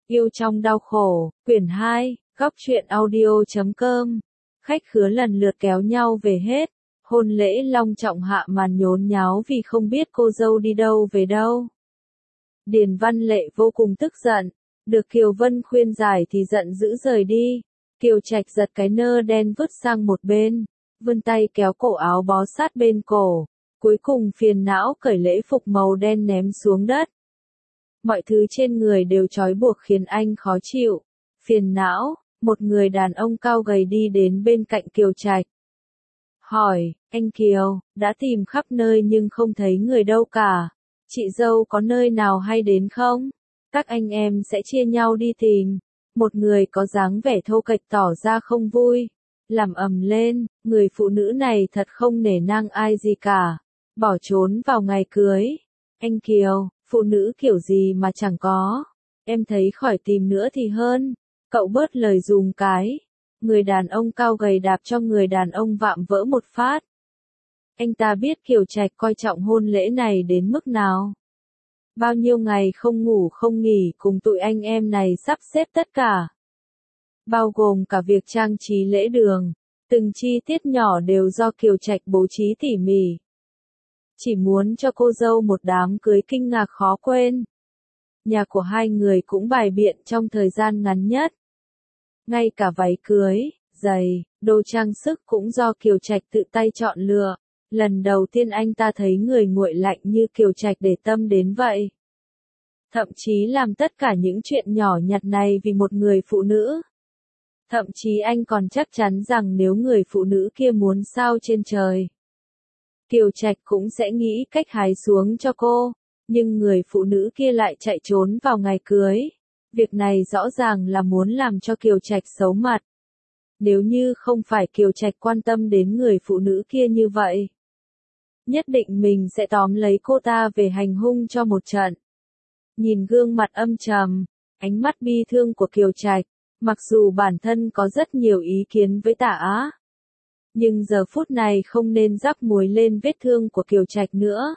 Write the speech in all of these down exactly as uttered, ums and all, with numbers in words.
Yêu trong đau khổ, quyển hai, góc truyện audio chấm com. Khách khứa lần lượt kéo nhau về hết. Hôn lễ long trọng hạ màn nhốn nháo vì không biết cô dâu đi đâu về đâu. Điền Văn Lệ vô cùng tức giận. Được Kiều Vân khuyên giải thì giận dữ rời đi. Kiều Trạch giật cái nơ đen vứt sang một bên. Vươn tay kéo cổ áo bó sát bên cổ. Cuối cùng phiền não cởi lễ phục màu đen ném xuống đất. Mọi thứ trên người đều trói buộc khiến anh khó chịu. Phiền não, một người đàn ông cao gầy đi đến bên cạnh Kiều Trạch. Hỏi, anh Kiều, đã tìm khắp nơi nhưng không thấy người đâu cả. Chị dâu có nơi nào hay đến không? Các anh em sẽ chia nhau đi tìm. Một người có dáng vẻ thô kệch tỏ ra không vui. Làm ầm lên, người phụ nữ này thật không nể nang ai gì cả. Bỏ trốn vào ngày cưới. Anh Kiều, phụ nữ kiểu gì mà chẳng có. Em thấy khỏi tìm nữa thì hơn. Cậu bớt lời dùm cái. Người đàn ông cao gầy đạp cho người đàn ông vạm vỡ một phát. Anh ta biết Kiều Trạch coi trọng hôn lễ này đến mức nào. Bao nhiêu ngày không ngủ không nghỉ cùng tụi anh em này sắp xếp tất cả. Bao gồm cả việc trang trí lễ đường. Từng chi tiết nhỏ đều do Kiều Trạch bố trí tỉ mỉ. Chỉ muốn cho cô dâu một đám cưới kinh ngạc khó quên. Nhà của hai người cũng bày biện trong thời gian ngắn nhất. Ngay cả váy cưới, giày, đồ trang sức cũng do Kiều Trạch tự tay chọn lựa. Lần đầu tiên anh ta thấy người nguội lạnh như Kiều Trạch để tâm đến vậy. Thậm chí làm tất cả những chuyện nhỏ nhặt này vì một người phụ nữ. Thậm chí anh còn chắc chắn rằng nếu người phụ nữ kia muốn sao trên trời, Kiều Trạch cũng sẽ nghĩ cách hái xuống cho cô. Nhưng người phụ nữ kia lại chạy trốn vào ngày cưới. Việc này rõ ràng là muốn làm cho Kiều Trạch xấu mặt. Nếu như không phải Kiều Trạch quan tâm đến người phụ nữ kia như vậy, nhất định mình sẽ tóm lấy cô ta về hành hung cho một trận. Nhìn gương mặt âm trầm, ánh mắt bi thương của Kiều Trạch, mặc dù bản thân có rất nhiều ý kiến với Tả Á, nhưng giờ phút này không nên rắc muối lên vết thương của Kiều Trạch nữa.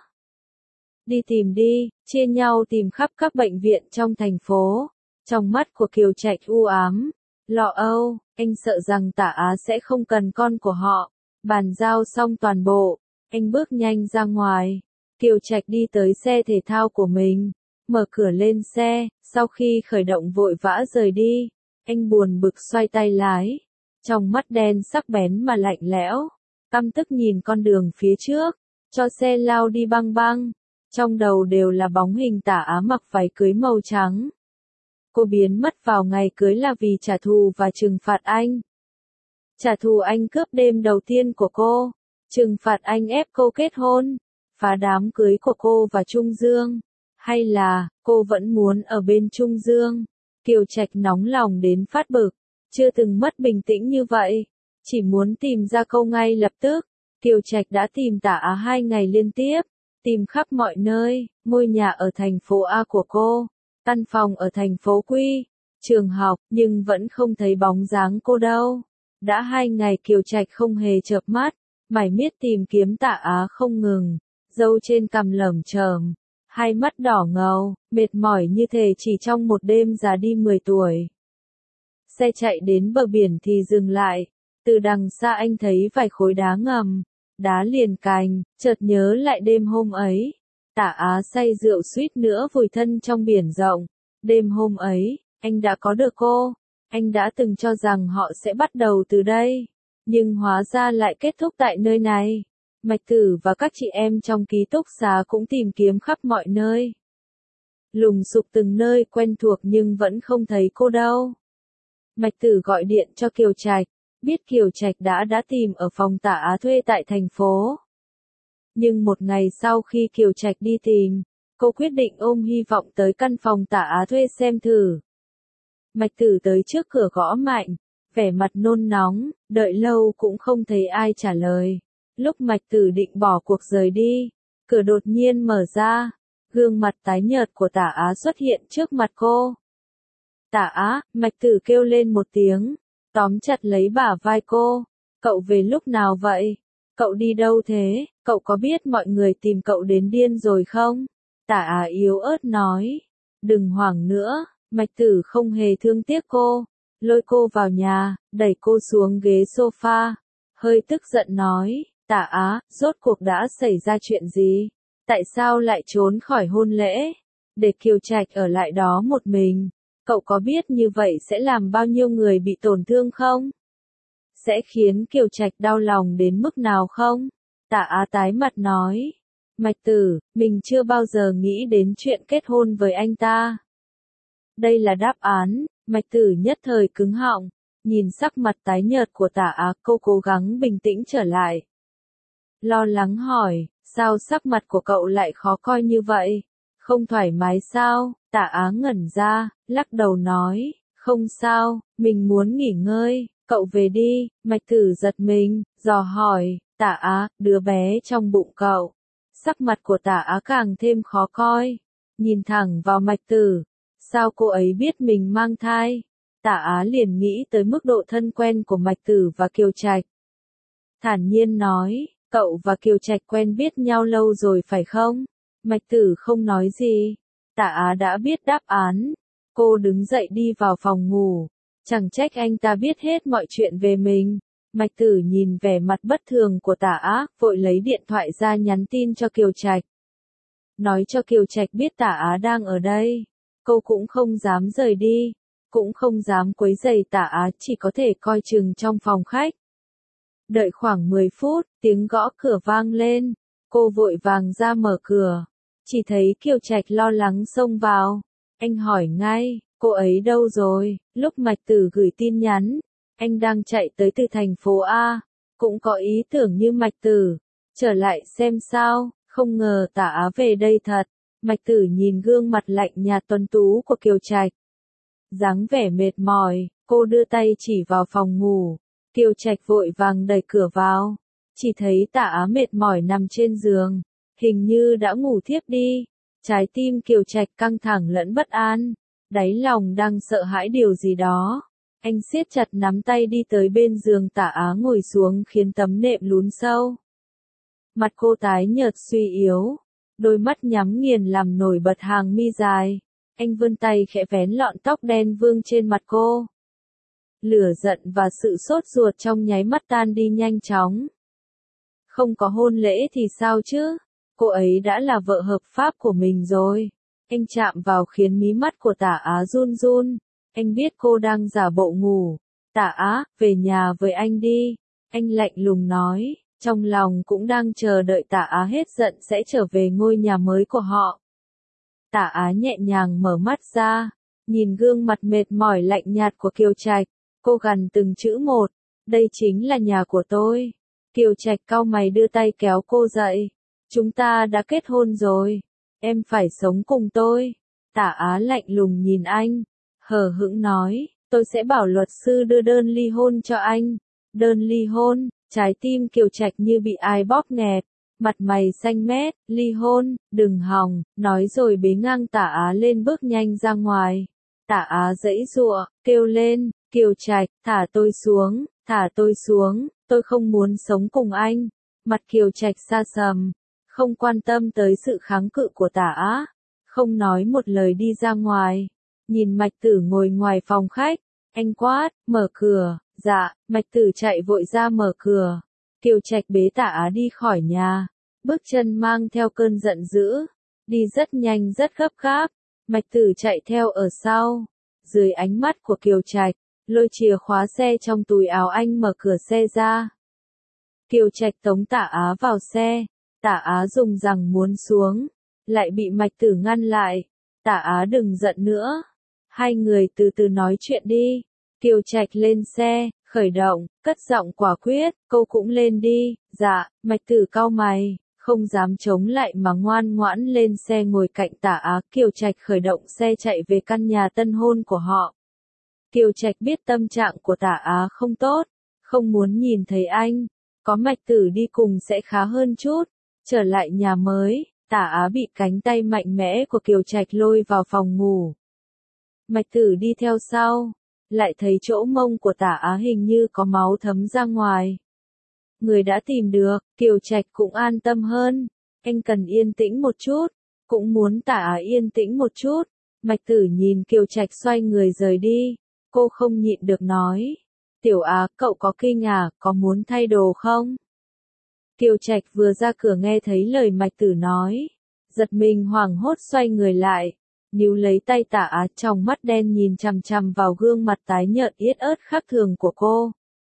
Đi tìm đi, chia nhau tìm khắp các bệnh viện trong thành phố. Trong mắt của Kiều Trạch u ám, lo âu, anh sợ rằng Tả Á sẽ không cần con của họ. Bàn giao xong toàn bộ, anh bước nhanh ra ngoài. Kiều Trạch đi tới xe thể thao của mình, mở cửa lên xe, sau khi khởi động vội vã rời đi. Anh buồn bực xoay tay lái, trong mắt đen sắc bén mà lạnh lẽo, căm tức nhìn con đường phía trước, cho xe lao đi băng băng. Trong đầu đều là bóng hình Tả Á mặc váy cưới màu trắng. Cô biến mất vào ngày cưới là vì trả thù và trừng phạt anh. Trả thù anh cướp đêm đầu tiên của cô, trừng phạt anh ép cô kết hôn, phá đám cưới của cô và Trung Dương. Hay là, cô vẫn muốn ở bên Trung Dương? Kiều Trạch nóng lòng đến phát bực, chưa từng mất bình tĩnh như vậy, chỉ muốn tìm ra câu ngay lập tức. Kiều Trạch đã tìm Tả Á hai ngày liên tiếp, tìm khắp mọi nơi, ngôi nhà ở thành phố A của cô, căn phòng ở thành phố Quy, trường học, nhưng vẫn không thấy bóng dáng cô đâu. Đã hai ngày Kiều Trạch không hề chợp mắt, mải miết tìm kiếm Tả Á không ngừng, râu trên cằm lởm chởm, hai mắt đỏ ngầu, mệt mỏi như thể chỉ trong một đêm già đi mười tuổi. Xe chạy đến bờ biển thì dừng lại, từ đằng xa anh thấy vài khối đá ngầm, đá liền cành, chợt nhớ lại đêm hôm ấy. Tả Á say rượu suýt nữa vùi thân trong biển rộng. Đêm hôm ấy, anh đã có được cô. Anh đã từng cho rằng họ sẽ bắt đầu từ đây, nhưng hóa ra lại kết thúc tại nơi này. Mạch Tử và các chị em trong ký túc xá cũng tìm kiếm khắp mọi nơi. Lùng sục từng nơi quen thuộc nhưng vẫn không thấy cô đâu. Mạch Tử gọi điện cho Kiều Trạch, biết Kiều Trạch đã đã tìm ở phòng Tả Á thuê tại thành phố. Nhưng một ngày sau khi Kiều Trạch đi tìm, cô quyết định ôm hy vọng tới căn phòng Tả Á thuê xem thử. Mạch Tử tới trước cửa gõ mạnh, vẻ mặt nôn nóng, đợi lâu cũng không thấy ai trả lời. Lúc Mạch Tử định bỏ cuộc rời đi, cửa đột nhiên mở ra, gương mặt tái nhợt của Tả Á xuất hiện trước mặt cô. Tả Á, Mạch Tử kêu lên một tiếng, tóm chặt lấy bả vai cô. Cậu về lúc nào vậy? Cậu đi đâu thế? Cậu có biết mọi người tìm cậu đến điên rồi không? Tả Á yếu ớt nói. Đừng hoảng nữa, Mạch Tử không hề thương tiếc cô, lôi cô vào nhà, đẩy cô xuống ghế sofa, hơi tức giận nói, Tả Á, rốt cuộc đã xảy ra chuyện gì? Tại sao lại trốn khỏi hôn lễ? Để Kiều Trạch ở lại đó một mình, cậu có biết như vậy sẽ làm bao nhiêu người bị tổn thương không? Sẽ khiến Kiều Trạch đau lòng đến mức nào không? Tả Á tái mặt nói, Mạch Tử, mình chưa bao giờ nghĩ đến chuyện kết hôn với anh ta. Đây là đáp án, Mạch Tử nhất thời cứng họng, nhìn sắc mặt tái nhợt của Tả Á, cô cố gắng bình tĩnh trở lại. Lo lắng hỏi, sao sắc mặt của cậu lại khó coi như vậy? Không thoải mái sao? Tả Á ngẩn ra, lắc đầu nói, không sao, mình muốn nghỉ ngơi, cậu về đi. Mạch Tử giật mình, dò hỏi, Tả Á, đứa bé trong bụng cậu. Sắc mặt của Tả Á càng thêm khó coi, nhìn thẳng vào Mạch Tử, sao cô ấy biết mình mang thai? Tả Á liền nghĩ tới mức độ thân quen của Mạch Tử và Kiều Trạch. Thản nhiên nói, cậu và Kiều Trạch quen biết nhau lâu rồi phải không? Mạch Tử không nói gì. Tả Á đã biết đáp án. Cô đứng dậy đi vào phòng ngủ. Chẳng trách anh ta biết hết mọi chuyện về mình. Mạch Tử nhìn vẻ mặt bất thường của Tả Á, vội lấy điện thoại ra nhắn tin cho Kiều Trạch. Nói cho Kiều Trạch biết Tả Á đang ở đây. Cô cũng không dám rời đi, cũng không dám quấy rầy Tả Á, chỉ có thể coi chừng trong phòng khách. Đợi khoảng mười phút, tiếng gõ cửa vang lên. Cô vội vàng ra mở cửa. Chỉ thấy Kiều Trạch lo lắng xông vào. Anh hỏi ngay, cô ấy đâu rồi? Lúc Mạch Tử gửi tin nhắn, anh đang chạy tới từ thành phố A. Cũng có ý tưởng như Mạch Tử. Trở lại xem sao, không ngờ Tả Á về đây thật. Mạch Tử nhìn gương mặt lạnh nhạt tuấn tú của Kiều Trạch. Dáng vẻ mệt mỏi, cô đưa tay chỉ vào phòng ngủ. Kiều Trạch vội vàng đẩy cửa vào. Chỉ thấy Tả Á mệt mỏi nằm trên giường. Hình như đã ngủ thiếp đi. Trái tim Kiều Trạch căng thẳng lẫn bất an. Đáy lòng đang sợ hãi điều gì đó. Anh siết chặt nắm tay đi tới bên giường Tả Á ngồi xuống khiến tấm nệm lún sâu. Mặt cô tái nhợt suy yếu. Đôi mắt nhắm nghiền làm nổi bật hàng mi dài. Anh vươn tay khẽ vén lọn tóc đen vương trên mặt cô. Lửa giận và sự sốt ruột trong nháy mắt tan đi nhanh chóng. Không có hôn lễ thì sao chứ? Cô ấy đã là vợ hợp pháp của mình rồi. Anh chạm vào khiến mí mắt của Tả Á run run. Anh biết cô đang giả bộ ngủ. Tả Á, về nhà với anh đi. Anh lạnh lùng nói, trong lòng cũng đang chờ đợi Tả Á hết giận sẽ trở về ngôi nhà mới của họ. Tả Á nhẹ nhàng mở mắt ra, nhìn gương mặt mệt mỏi lạnh nhạt của Kiều Trạch. Cô gằn từng chữ một, đây chính là nhà của tôi. Kiều Trạch cau mày đưa tay kéo cô dậy. Chúng ta đã kết hôn rồi. Em phải sống cùng tôi. Tả Á lạnh lùng nhìn anh. Hờ hững nói, tôi sẽ bảo luật sư đưa đơn ly hôn cho anh. Đơn ly hôn, trái tim Kiều Trạch như bị ai bóp nghẹt. Mặt mày xanh mét, ly hôn, đừng hòng, nói rồi bế ngang Tả Á lên bước nhanh ra ngoài. Tả Á giãy giụa, kêu lên, Kiều Trạch, thả tôi xuống, thả tôi xuống, tôi không muốn sống cùng anh. Mặt Kiều Trạch xa sầm, không quan tâm tới sự kháng cự của Tả Á, không nói một lời đi ra ngoài. Nhìn Mạch Tử ngồi ngoài phòng khách, anh quát, mở cửa, dạ, Mạch Tử chạy vội ra mở cửa. Kiều Trạch bế Tả Á đi khỏi nhà, bước chân mang theo cơn giận dữ, đi rất nhanh rất gấp gáp. Mạch Tử chạy theo ở sau, dưới ánh mắt của Kiều Trạch, lôi chìa khóa xe trong túi áo anh mở cửa xe ra. Kiều Trạch tống Tả Á vào xe, Tả Á dùng rằng muốn xuống, lại bị Mạch Tử ngăn lại. Tả Á đừng giận nữa, hai người từ từ nói chuyện đi. Kiều Trạch lên xe, khởi động, cất giọng quả quyết, cô cũng lên đi. Dạ. Mạch Tử cau mày, không dám chống lại mà ngoan ngoãn lên xe ngồi cạnh Tả Á. Kiều Trạch khởi động xe chạy về căn nhà tân hôn của họ. Kiều Trạch biết tâm trạng của Tả Á không tốt, không muốn nhìn thấy anh. Có Mạch Tử đi cùng sẽ khá hơn chút. Trở lại nhà mới, Tả Á bị cánh tay mạnh mẽ của Kiều Trạch lôi vào phòng ngủ. Mạch Tử đi theo sau, lại thấy chỗ mông của Tả Á hình như có máu thấm ra ngoài. Người đã tìm được, Kiều Trạch cũng an tâm hơn. Anh cần yên tĩnh một chút, cũng muốn Tả Á yên tĩnh một chút. Mạch Tử nhìn Kiều Trạch xoay người rời đi, cô không nhịn được nói. Tiểu Á, cậu có kinh à, có muốn thay đồ không? Kiều Trạch vừa ra cửa nghe thấy lời Mạch Tử nói, giật mình hoảng hốt xoay người lại, níu lấy tay Tả Á, trong mắt đen nhìn chằm chằm vào gương mặt tái nhợt yết ớt khác thường của cô.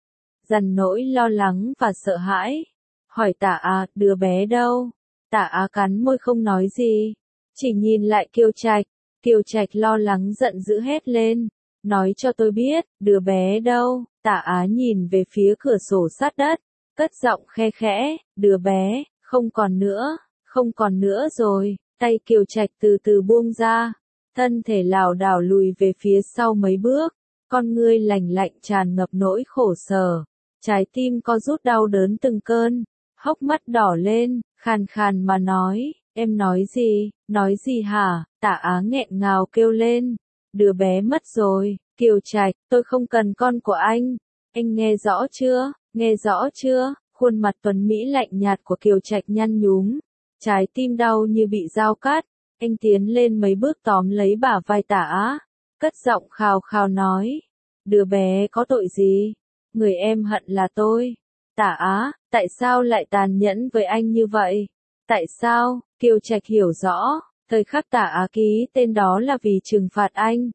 Dằn nỗi lo lắng và sợ hãi, hỏi Tả Á, đứa bé đâu? Tả Á cắn môi không nói gì, chỉ nhìn lại Kiều Trạch. Kiều Trạch lo lắng giận dữ hét lên, nói cho tôi biết, đứa bé đâu? Tả Á nhìn về phía cửa sổ sát đất, cất giọng khe khẽ, đứa bé, không còn nữa, không còn nữa rồi. Tay Kiều Trạch từ từ buông ra, thân thể lảo đảo lùi về phía sau mấy bước, con ngươi lạnh lạnh tràn ngập nỗi khổ sở, trái tim co rút đau đớn từng cơn, hốc mắt đỏ lên, khàn khàn mà nói, em nói gì, nói gì hả? Tả Á nghẹn ngào kêu lên, đứa bé mất rồi. Kiều Trạch, tôi không cần con của anh, anh nghe rõ chưa, nghe rõ chưa? Khuôn mặt tuấn mỹ lạnh nhạt của Kiều Trạch nhăn nhúm, trái tim đau như bị dao cắt, anh tiến lên mấy bước tóm lấy bả vai Tả Á, cất giọng khào khào nói, đứa bé có tội gì, người em hận là tôi. Tả Á, tại sao lại tàn nhẫn với anh như vậy? Tại sao? Kiều Trạch hiểu rõ, thời khắc Tả Á ký tên đó là vì trừng phạt anh.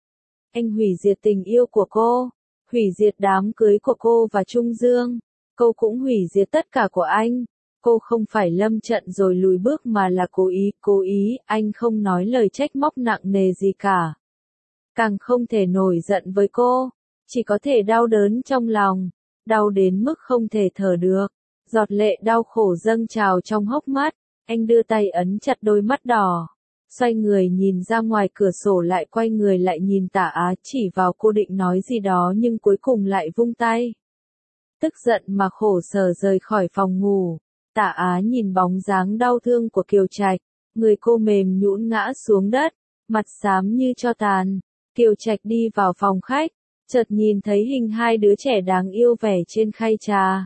Anh hủy diệt tình yêu của cô, hủy diệt đám cưới của cô và Trung Dương, cô cũng hủy diệt tất cả của anh. Cô không phải lâm trận rồi lùi bước mà là cố ý, cố ý, anh không nói lời trách móc nặng nề gì cả. Càng không thể nổi giận với cô, chỉ có thể đau đớn trong lòng, đau đến mức không thể thở được. Giọt lệ đau khổ dâng trào trong hốc mắt, anh đưa tay ấn chặt đôi mắt đỏ, xoay người nhìn ra ngoài cửa sổ lại quay người lại nhìn Tả Á chỉ vào cô định nói gì đó nhưng cuối cùng lại vung tay. Tức giận mà khổ sở rời khỏi phòng ngủ, Tả Á nhìn bóng dáng đau thương của Kiều Trạch, người cô mềm nhũn ngã xuống đất, mặt xám như tro tàn. Kiều Trạch đi vào phòng khách, chợt nhìn thấy hình hai đứa trẻ đáng yêu vẻ trên khay trà.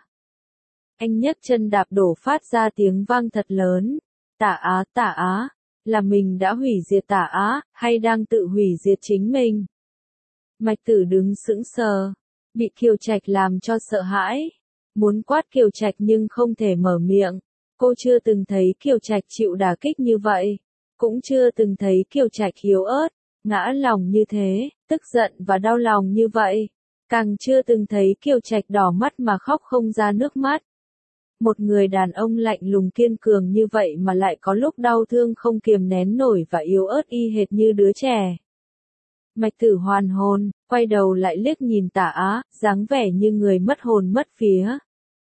Anh nhấc chân đạp đổ phát ra tiếng vang thật lớn. Tả Á, Tả Á, là mình đã hủy diệt Tả Á, hay đang tự hủy diệt chính mình? Mạch Tử đứng sững sờ, bị Kiều Trạch làm cho sợ hãi, muốn quát Kiều Trạch nhưng không thể mở miệng. Cô chưa từng thấy Kiều Trạch chịu đả kích như vậy, cũng chưa từng thấy Kiều Trạch yếu ớt, ngã lòng như thế, tức giận và đau lòng như vậy, càng chưa từng thấy Kiều Trạch đỏ mắt mà khóc không ra nước mắt. Một người đàn ông lạnh lùng kiên cường như vậy mà lại có lúc đau thương không kiềm nén nổi và yếu ớt y hệt như đứa trẻ. Mạch Tử hoàn hồn, quay đầu lại liếc nhìn Tả Á, dáng vẻ như người mất hồn mất vía.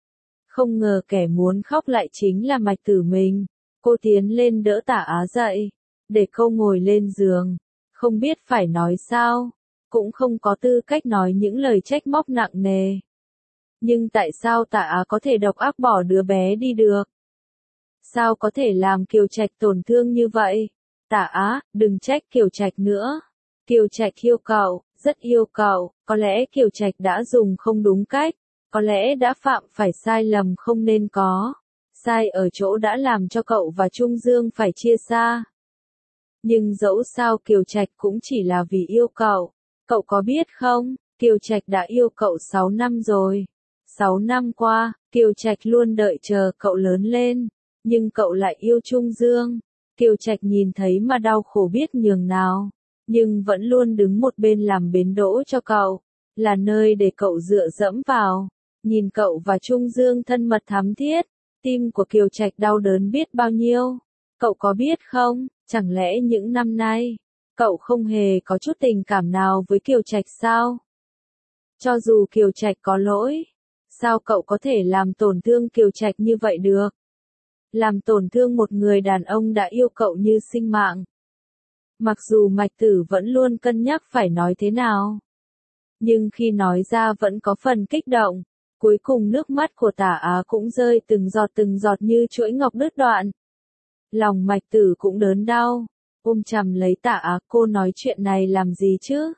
Không ngờ kẻ muốn khóc lại chính là Mạch Tử mình. Cô tiến lên đỡ Tả Á dậy, để cô ngồi lên giường, không biết phải nói sao, cũng không có tư cách nói những lời trách móc nặng nề. Nhưng tại sao Tả Á có thể độc ác bỏ đứa bé đi được? Sao có thể làm Kiều Trạch tổn thương như vậy? Tả Á, đừng trách Kiều Trạch nữa. Kiều Trạch yêu cậu, rất yêu cậu, có lẽ Kiều Trạch đã dùng không đúng cách, có lẽ đã phạm phải sai lầm không nên có. Sai ở chỗ đã làm cho cậu và Trung Dương phải chia xa. Nhưng dẫu sao Kiều Trạch cũng chỉ là vì yêu cậu. Cậu có biết không, Kiều Trạch đã yêu cậu sáu năm rồi. sáu năm qua, Kiều Trạch luôn đợi chờ cậu lớn lên, nhưng cậu lại yêu Trung Dương. Kiều Trạch nhìn thấy mà đau khổ biết nhường nào, nhưng vẫn luôn đứng một bên làm bến đỗ cho cậu, là nơi để cậu dựa dẫm vào. Nhìn cậu và Trung Dương thân mật thắm thiết, tim của Kiều Trạch đau đớn biết bao nhiêu. Cậu có biết không, chẳng lẽ những năm nay, cậu không hề có chút tình cảm nào với Kiều Trạch sao? Cho dù Kiều Trạch có lỗi, sao cậu có thể làm tổn thương Kiều Trạch như vậy được? Làm tổn thương một người đàn ông đã yêu cậu như sinh mạng. Mặc dù Mạch Tử vẫn luôn cân nhắc phải nói thế nào, nhưng khi nói ra vẫn có phần kích động. Cuối cùng nước mắt của Tả Á cũng rơi từng giọt từng giọt như chuỗi ngọc đứt đoạn. Lòng Mạch Tử cũng đớn đau, ôm chầm lấy Tả Á, cô nói chuyện này làm gì chứ?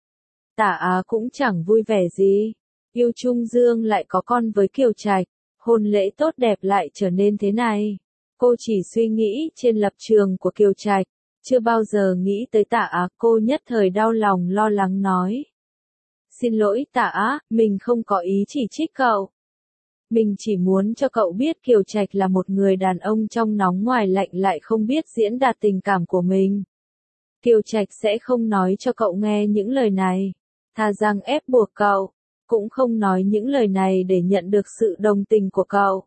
Tả Á cũng chẳng vui vẻ gì, yêu Trung Dương lại có con với Kiều Trạch, hôn lễ tốt đẹp lại trở nên thế này. Cô chỉ suy nghĩ trên lập trường của Kiều Trạch, Chưa bao giờ nghĩ tới Tạ Á, cô nhất thời đau lòng lo lắng nói. Xin lỗi Tạ Á, mình không có ý chỉ trích cậu. Mình chỉ muốn cho cậu biết Kiều Trạch là một người đàn ông trong nóng ngoài lạnh lại không biết diễn đạt tình cảm của mình. Kiều Trạch sẽ không nói cho cậu nghe những lời này, thà rằng ép buộc cậu, cũng không nói những lời này để nhận được sự đồng tình của cậu.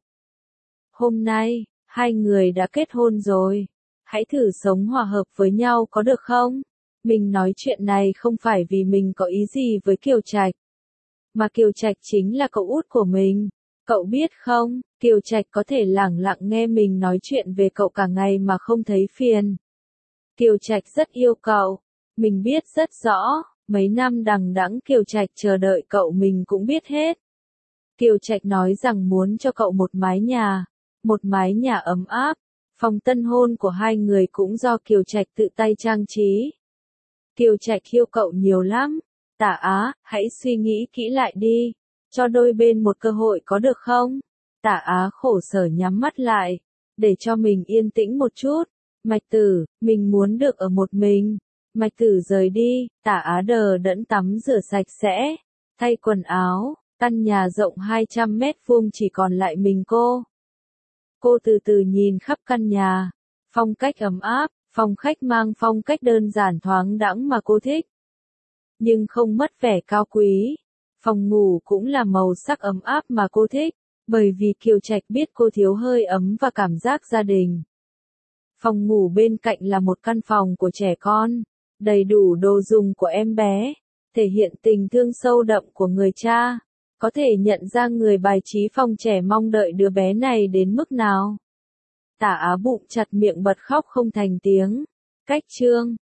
Hôm nay, hai người đã kết hôn rồi, hãy thử sống hòa hợp với nhau có được không? Mình nói chuyện này không phải vì mình có ý gì với Kiều Trạch, mà Kiều Trạch chính là cậu út của mình. Cậu biết không, Kiều Trạch có thể lẳng lặng nghe mình nói chuyện về cậu cả ngày mà không thấy phiền. Kiều Trạch rất yêu cậu, mình biết rất rõ, mấy năm đằng đẵng Kiều Trạch chờ đợi cậu mình cũng biết hết. Kiều Trạch nói rằng muốn cho cậu một mái nhà, một mái nhà ấm áp, phòng tân hôn của hai người cũng do Kiều Trạch tự tay trang trí. Kiều Trạch yêu cậu nhiều lắm, Tạ Á, hãy suy nghĩ kỹ lại đi, cho đôi bên một cơ hội có được không? Tạ Á khổ sở nhắm mắt lại, để cho mình yên tĩnh một chút. Mạch Tử, mình muốn được ở một mình. Mạch Tử rời đi, Tạ Á đờ đẫn tắm rửa sạch sẽ, thay quần áo, căn nhà rộng hai trăm mét vuông chỉ còn lại mình cô. Cô từ từ nhìn khắp căn nhà, phong cách ấm áp, phòng khách mang phong cách đơn giản thoáng đãng mà cô thích. Nhưng không mất vẻ cao quý. Phòng ngủ cũng là màu sắc ấm áp mà cô thích, bởi vì Kiều Trạch biết cô thiếu hơi ấm và cảm giác gia đình. Phòng ngủ bên cạnh là một căn phòng của trẻ con, đầy đủ đồ dùng của em bé, thể hiện tình thương sâu đậm của người cha. Có thể nhận ra người bài trí phòng trẻ mong đợi đứa bé này đến mức nào. Tạ Á bụng chặt miệng bật khóc không thành tiếng. Cách chương